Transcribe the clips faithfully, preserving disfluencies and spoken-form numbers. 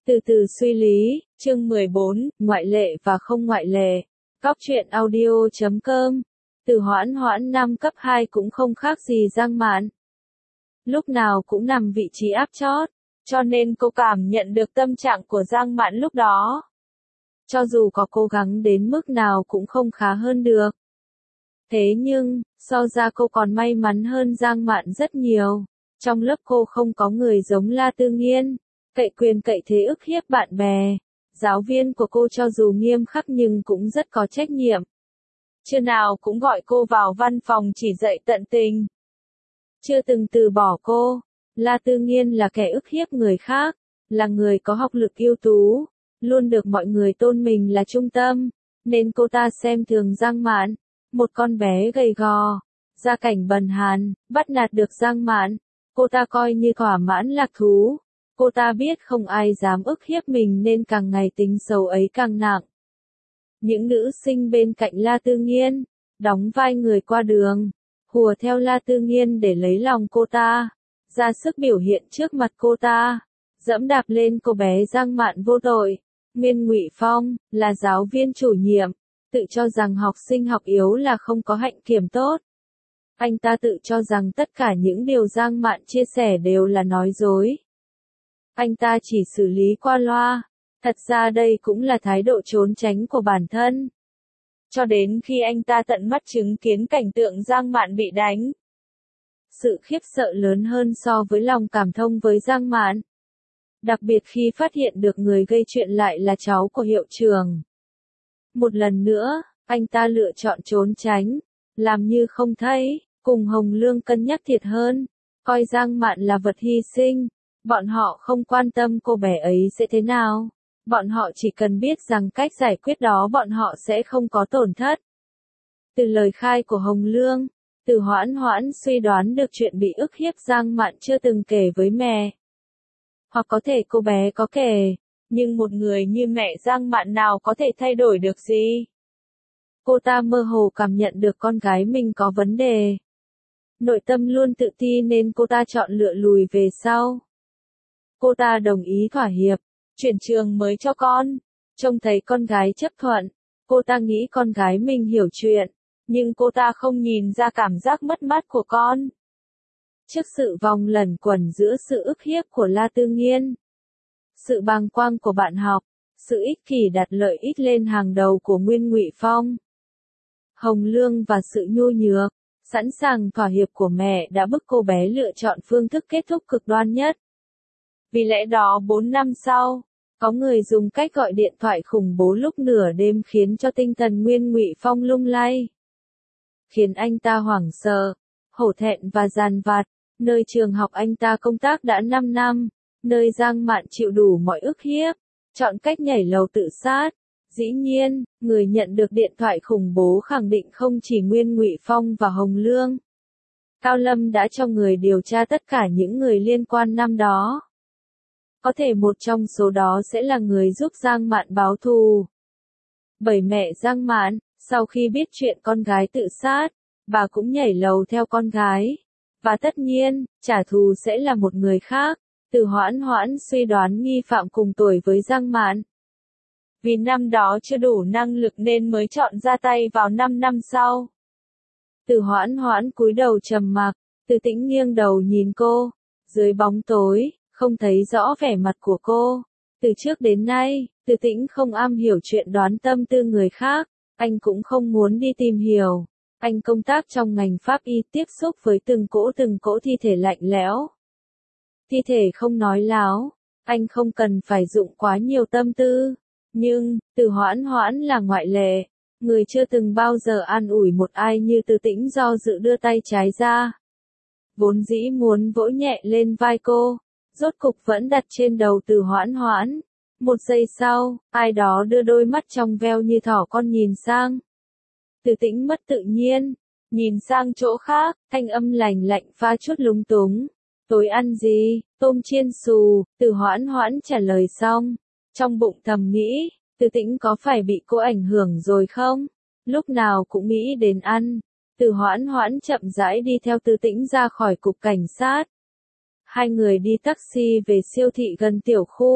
Từ từ suy lý, chương mười bốn, ngoại lệ và không ngoại lệ. Cóc truyện audio chấm com. Từ Hoãn Hoãn năm cấp hai cũng không khác gì Giang Mạn. Lúc nào cũng nằm vị trí áp chót, cho nên cô cảm nhận được tâm trạng của Giang Mạn lúc đó. Cho dù có cố gắng đến mức nào cũng không khá hơn được. Thế nhưng, so ra cô còn may mắn hơn Giang Mạn rất nhiều. Trong lớp cô không có người giống La Tư Nghiên, cậy quyền cậy thế ức hiếp bạn bè. Giáo viên của cô cho dù nghiêm khắc nhưng cũng rất có trách nhiệm. Chưa nào cũng gọi cô vào văn phòng chỉ dạy tận tình. Chưa từng từ bỏ cô. La Tư Nghiên là kẻ ức hiếp người khác, là người có học lực ưu tú, luôn được mọi người tôn mình là trung tâm, nên cô ta xem thường Giang Mạn, một con bé gầy gò, gia cảnh bần hàn, bắt nạt được Giang Mạn, cô ta coi như thỏa mãn lạc thú. Cô ta biết không ai dám ức hiếp mình nên càng ngày tính xấu ấy càng nặng. Những nữ sinh bên cạnh La Tư Nghiên, đóng vai người qua đường, hùa theo La Tư Nghiên để lấy lòng cô ta, ra sức biểu hiện trước mặt cô ta, dẫm đạp lên cô bé Giang Mạn vô tội. Nguyên Ngụy Phong, là giáo viên chủ nhiệm, tự cho rằng học sinh học yếu là không có hạnh kiểm tốt. Anh ta tự cho rằng tất cả những điều Giang Mạn chia sẻ đều là nói dối. Anh ta chỉ xử lý qua loa, thật ra đây cũng là thái độ trốn tránh của bản thân. Cho đến khi anh ta tận mắt chứng kiến cảnh tượng Giang Mạn bị đánh. Sự khiếp sợ lớn hơn so với lòng cảm thông với Giang Mạn. Đặc biệt khi phát hiện được người gây chuyện lại là cháu của hiệu trưởng. Một lần nữa, anh ta lựa chọn trốn tránh, làm như không thấy, cùng Hồng Lương cân nhắc thiệt hơn, coi Giang Mạn là vật hy sinh. Bọn họ không quan tâm cô bé ấy sẽ thế nào. Bọn họ chỉ cần biết rằng cách giải quyết đó bọn họ sẽ không có tổn thất. Từ lời khai của Hồng Lương, Từ Hoãn Hoãn suy đoán được chuyện bị ức hiếp Giang Mạn chưa từng kể với mẹ. Hoặc có thể cô bé có kể, nhưng một người như mẹ Giang Mạn nào có thể thay đổi được gì. Cô ta mơ hồ cảm nhận được con gái mình có vấn đề. Nội tâm luôn tự ti nên cô ta chọn lựa lùi về sau. Cô ta đồng ý thỏa hiệp, chuyển trường mới cho con. Trông thấy con gái chấp thuận, cô ta nghĩ con gái mình hiểu chuyện, nhưng cô ta không nhìn ra cảm giác mất mát của con. Trước sự vòng lẩn quẩn giữa sự ức hiếp của La Tư Nghiên, sự bàng quang của bạn học, sự ích kỷ đặt lợi ích lên hàng đầu của Nguyên Ngụy Phong, Hồng Lương và sự nhu nhược, sẵn sàng thỏa hiệp của mẹ đã bức cô bé lựa chọn phương thức kết thúc cực đoan nhất. Vì lẽ đó bốn năm sau, có người dùng cách gọi điện thoại khủng bố lúc nửa đêm khiến cho tinh thần Nguyên Ngụy Phong lung lay. Khiến anh ta hoảng sợ, hổ thẹn và giàn vặt, nơi trường học anh ta công tác đã năm năm, nơi Giang Mạn chịu đủ mọi ức hiếp, chọn cách nhảy lầu tự sát. Dĩ nhiên, người nhận được điện thoại khủng bố khẳng định không chỉ Nguyên Ngụy Phong và Hồng Lương. Cao Lâm đã cho người điều tra tất cả những người liên quan năm đó. Có thể một trong số đó sẽ là người giúp Giang Mạn báo thù. Bởi mẹ Giang Mạn, sau khi biết chuyện con gái tự sát, bà cũng nhảy lầu theo con gái. Và tất nhiên, trả thù sẽ là một người khác. Từ Hoãn Hoãn suy đoán nghi phạm cùng tuổi với Giang Mạn. Vì năm đó chưa đủ năng lực nên mới chọn ra tay vào năm năm sau. Từ Hoãn Hoãn cúi đầu trầm mặc, Từ Tĩnh nghiêng đầu nhìn cô. Dưới bóng tối, không thấy rõ vẻ mặt của cô. Từ trước đến nay, Từ Tĩnh không am hiểu chuyện đoán tâm tư người khác. Anh cũng không muốn đi tìm hiểu. Anh công tác trong ngành pháp y, tiếp xúc với từng cỗ từng cỗ thi thể lạnh lẽo. Thi thể không nói láo. Anh không cần phải dụng quá nhiều tâm tư. Nhưng, Từ Hoãn Hoãn là ngoại lệ. Người chưa từng bao giờ an ủi một ai như Từ Tĩnh do dự đưa tay trái ra. Vốn dĩ muốn vỗ nhẹ lên vai cô, rốt cục vẫn đặt trên đầu Từ Hoãn Hoãn. Một giây sau, ai đó đưa đôi mắt trong veo như thỏ con nhìn sang. Từ Tĩnh mất tự nhiên, nhìn sang chỗ khác, thanh âm lành lạnh pha chút lúng túng. Tối ăn gì? Tôm chiên xù. Từ Hoãn Hoãn trả lời xong, trong bụng thầm nghĩ, Từ Tĩnh có phải bị cô ảnh hưởng rồi không? Lúc nào cũng nghĩ đến ăn. Từ Hoãn Hoãn chậm rãi đi theo Từ Tĩnh ra khỏi cục cảnh sát. Hai người đi taxi về siêu thị gần tiểu khu.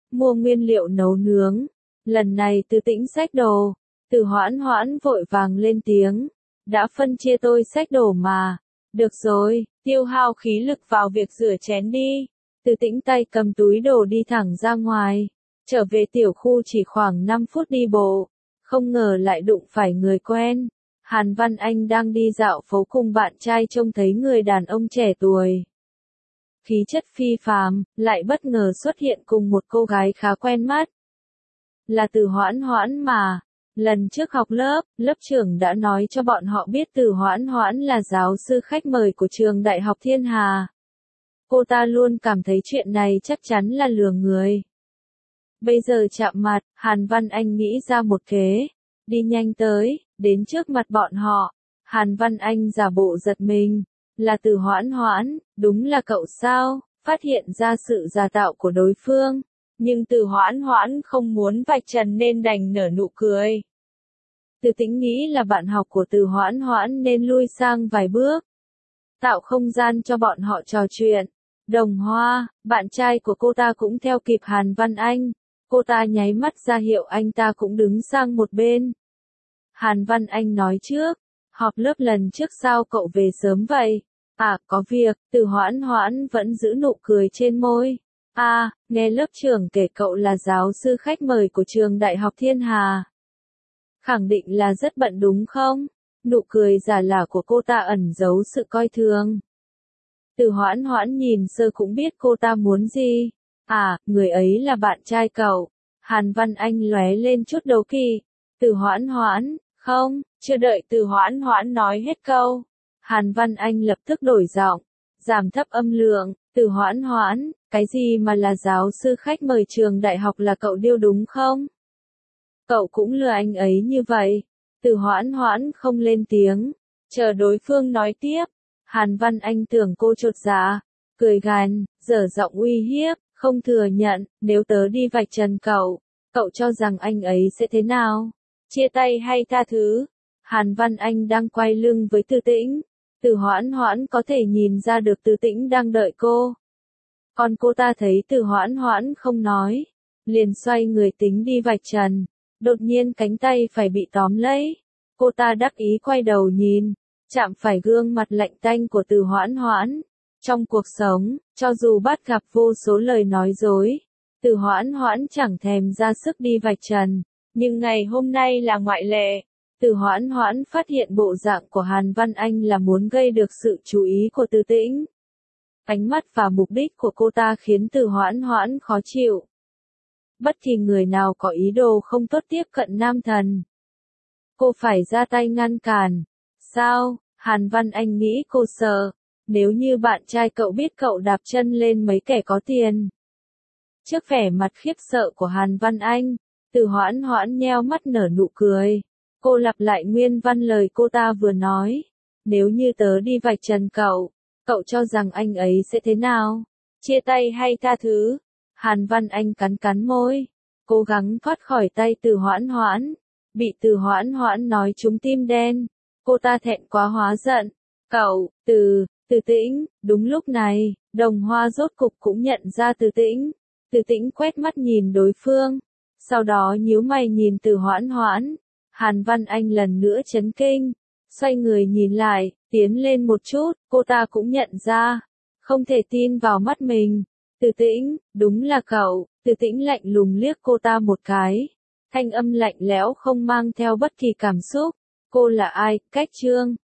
mua nguyên liệu nấu nướng. Lần này Từ Tĩnh xách đồ, Từ Hoãn Hoãn vội vàng lên tiếng, đã phân chia tôi xách đồ mà. Được rồi, tiêu hao khí lực vào việc rửa chén đi. Từ Tĩnh tay cầm túi đồ đi thẳng ra ngoài, trở về tiểu khu chỉ khoảng năm phút đi bộ, không ngờ lại đụng phải người quen. Hàn Văn Anh đang đi dạo phố cùng bạn trai trông thấy người đàn ông trẻ tuổi. Khí chất phi phàm, lại bất ngờ xuất hiện cùng một cô gái khá quen mắt. Là Từ Hoãn Hoãn mà. Lần trước học lớp, lớp trưởng đã nói cho bọn họ biết Từ Hoãn Hoãn là giáo sư khách mời của trường Đại học Thiên Hà. Cô ta luôn cảm thấy chuyện này chắc chắn là lừa người. Bây giờ chạm mặt, Hàn Văn Anh nghĩ ra một kế. Đi nhanh tới, đến trước mặt bọn họ. Hàn Văn Anh giả bộ giật mình. Là Từ Hoãn Hoãn, đúng là cậu sao? Phát hiện ra sự giả tạo của đối phương. Nhưng Từ Hoãn Hoãn không muốn vạch trần nên đành nở nụ cười. Từ Tĩnh nghĩ là bạn học của Từ Hoãn Hoãn nên lui sang vài bước, tạo không gian cho bọn họ trò chuyện. Đồng Hoa, bạn trai của cô ta cũng theo kịp Hàn Văn Anh. Cô ta nháy mắt ra hiệu anh ta cũng đứng sang một bên. Hàn Văn Anh nói trước, họp lớp lần trước sao cậu về sớm vậy? À, có việc. Từ Hoãn Hoãn vẫn giữ nụ cười trên môi. À, nghe lớp trưởng kể cậu là giáo sư khách mời của trường Đại học Thiên Hà. Khẳng định là rất bận đúng không? Nụ cười giả lả của cô ta ẩn giấu sự coi thường. Từ Hoãn Hoãn nhìn sơ cũng biết cô ta muốn gì. À, người ấy là bạn trai cậu. Hàn Văn Anh lóe lên chút đố kỵ. Từ Hoãn Hoãn, không, chưa đợi Từ Hoãn Hoãn nói hết câu. Hàn Văn Anh lập tức đổi giọng, giảm thấp âm lượng. Từ Hoãn Hoãn, cái gì mà là giáo sư khách mời trường đại học là cậu điêu đúng không? Cậu cũng lừa anh ấy như vậy. Từ Hoãn Hoãn không lên tiếng, chờ đối phương nói tiếp. Hàn Văn Anh tưởng cô chột dạ, cười gằn, dở giọng uy hiếp, không thừa nhận, nếu tớ đi vạch trần cậu, cậu cho rằng anh ấy sẽ thế nào? Chia tay hay tha thứ? Hàn Văn Anh đang quay lưng với Từ Tĩnh. Từ Hoãn Hoãn có thể nhìn ra được Từ Tĩnh đang đợi cô. Còn cô ta thấy Từ Hoãn Hoãn không nói, liền xoay người tính đi vạch trần. Đột nhiên cánh tay phải bị tóm lấy. Cô ta đắc ý quay đầu nhìn, chạm phải gương mặt lạnh tanh của Từ Hoãn Hoãn. Trong cuộc sống, cho dù bắt gặp vô số lời nói dối, Từ Hoãn Hoãn chẳng thèm ra sức đi vạch trần. Nhưng ngày hôm nay là ngoại lệ. Từ Hoãn Hoãn phát hiện bộ dạng của Hàn Văn Anh là muốn gây được sự chú ý của Từ Tĩnh. Ánh mắt và mục đích của cô ta khiến Từ Hoãn Hoãn khó chịu. Bất kỳ người nào có ý đồ không tốt tiếp cận nam thần, cô phải ra tay ngăn cản. Sao? Hàn Văn Anh nghĩ cô sợ. Nếu như bạn trai cậu biết cậu đạp chân lên mấy kẻ có tiền. Trước vẻ mặt khiếp sợ của Hàn Văn Anh, Từ Hoãn Hoãn nheo mắt nở nụ cười. Cô lặp lại nguyên văn lời cô ta vừa nói. Nếu như tớ đi vạch trần cậu, cậu cho rằng anh ấy sẽ thế nào? Chia tay hay tha thứ? Hàn Văn Anh cắn cắn môi, cố gắng thoát khỏi tay Từ Hoãn Hoãn. Bị Từ Hoãn Hoãn nói trúng tim đen, cô ta thẹn quá hóa giận. Cậu, Từ, Từ Tĩnh. Đúng lúc này, Đồng Hoa rốt cục cũng nhận ra Từ Tĩnh. Từ Tĩnh quét mắt nhìn đối phương, sau đó nhíu mày nhìn Từ Hoãn Hoãn. Hàn Văn Anh lần nữa chấn kinh, xoay người nhìn lại, tiến lên một chút, cô ta cũng nhận ra, không thể tin vào mắt mình. Từ Tĩnh, đúng là cậu. Từ Tĩnh lạnh lùng liếc cô ta một cái, thanh âm lạnh lẽo không mang theo bất kỳ cảm xúc. Cô là ai? Cách Trương.